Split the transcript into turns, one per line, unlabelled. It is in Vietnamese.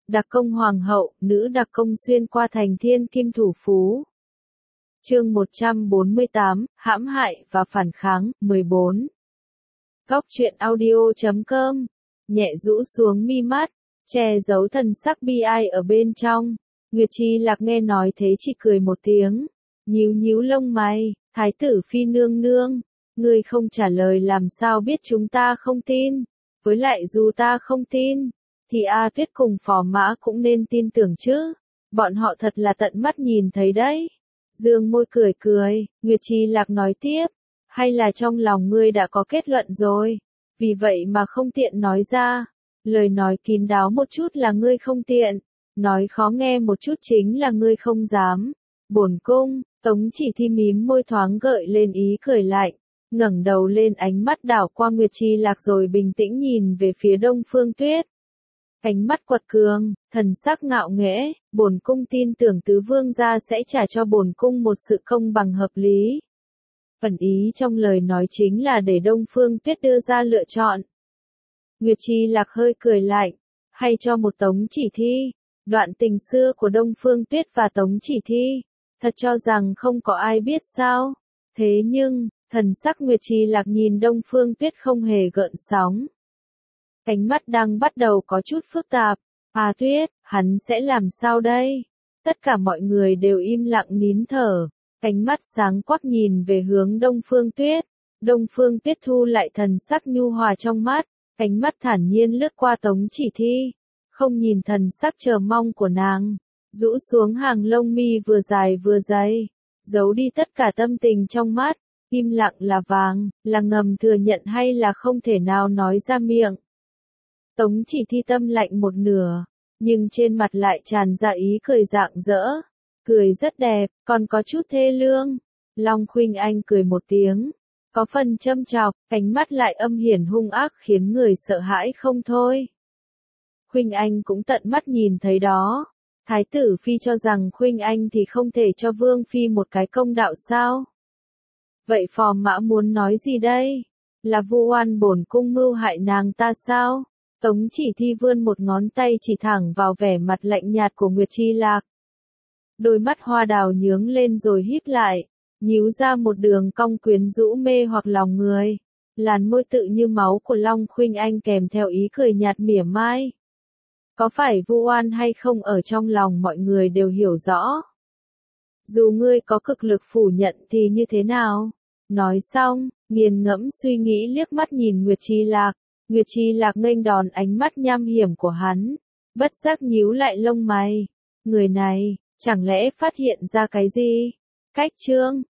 Đặc công hoàng hậu, nữ đặc công xuyên qua thành thiên kim thủ phú. Chương 148, hãm hại và phản kháng, 14. Góc truyện audio.com, nhẹ rũ xuống mi mắt, che giấu thần sắc bi ai ở bên trong. Nguyệt Chi Lạc nghe nói thế chỉ cười một tiếng, nhíu nhíu lông mày, Thái tử phi nương nương, ngươi không trả lời làm sao biết chúng ta không tin, với lại dù ta không tin, thì A Tuyết cùng Phò Mã cũng nên tin tưởng chứ, bọn họ thật là tận mắt nhìn thấy đấy. Dương môi cười cười, Nguyệt Chi Lạc nói tiếp, hay là trong lòng ngươi đã có kết luận rồi, vì vậy mà không tiện nói ra, lời nói kín đáo một chút là ngươi không tiện, nói khó nghe một chút chính là ngươi không dám. Bổn cung, Tống Chỉ Thi mím môi thoáng gợi lên ý cười lạnh, ngẩng đầu lên ánh mắt đảo qua Nguyệt Chi Lạc rồi bình tĩnh nhìn về phía Đông Phương Tuyết. Ánh mắt quật cường, thần sắc ngạo nghễ, bổn cung tin tưởng tứ vương gia sẽ trả cho bổn cung một sự công bằng hợp lý. Ẩn ý trong lời nói chính là để Đông Phương Tuyết đưa ra lựa chọn. Nguyệt Chi Lạc hơi cười lạnh, hay cho một Tống Chỉ Thi, đoạn tình xưa của Đông Phương Tuyết và Tống Chỉ Thi, thật cho rằng không có ai biết sao? Thế nhưng, thần sắc Nguyệt Chi Lạc nhìn Đông Phương Tuyết không hề gợn sóng. Ánh mắt đang bắt đầu có chút phức tạp. A Tuyết, hắn sẽ làm sao đây? Tất cả mọi người đều im lặng nín thở. Ánh mắt sáng quắc nhìn về hướng Đông Phương Tuyết. Đông Phương Tuyết thu lại thần sắc nhu hòa trong mắt. Ánh mắt thản nhiên lướt qua Tống Chỉ Thi. Không nhìn thần sắc chờ mong của nàng. Rũ xuống hàng lông mi vừa dài vừa dày. Giấu đi tất cả tâm tình trong mắt. Im lặng là vàng, là ngầm thừa nhận hay là không thể nào nói ra miệng. Tống Chỉ Thi tâm lạnh một nửa, nhưng trên mặt lại tràn ra ý cười rạng rỡ. Cười rất đẹp, còn có chút thê lương. Long Khuynh Anh cười một tiếng, có phần châm chọc, ánh mắt lại âm hiểm hung ác khiến người sợ hãi không thôi. Khuynh Anh cũng tận mắt nhìn thấy đó. Thái tử phi cho rằng Khuynh Anh thì không thể cho Vương phi một cái công đạo sao? Vậy Phò Mã muốn nói gì đây? Là vu oan bổn cung mưu hại nàng ta sao? Tống Chỉ Thi vươn một ngón tay chỉ thẳng vào vẻ mặt lạnh nhạt của Nguyệt Chi Lạc. Đôi mắt hoa đào nhướng lên rồi híp lại, nhíu ra một đường cong quyến rũ mê hoặc lòng người. Làn môi tự như máu của Long Khuynh Anh kèm theo ý cười nhạt mỉa mai. Có phải vu oan hay không ở trong lòng mọi người đều hiểu rõ. Dù ngươi có cực lực phủ nhận thì như thế nào? Nói xong, nghiền ngẫm suy nghĩ liếc mắt nhìn Nguyệt Chi Lạc. Nguyệt Chi Lạc nghênh đòn ánh mắt nham hiểm của hắn, bất giác nhíu lại lông mày. Người này, chẳng lẽ phát hiện ra cái gì? Cách chương,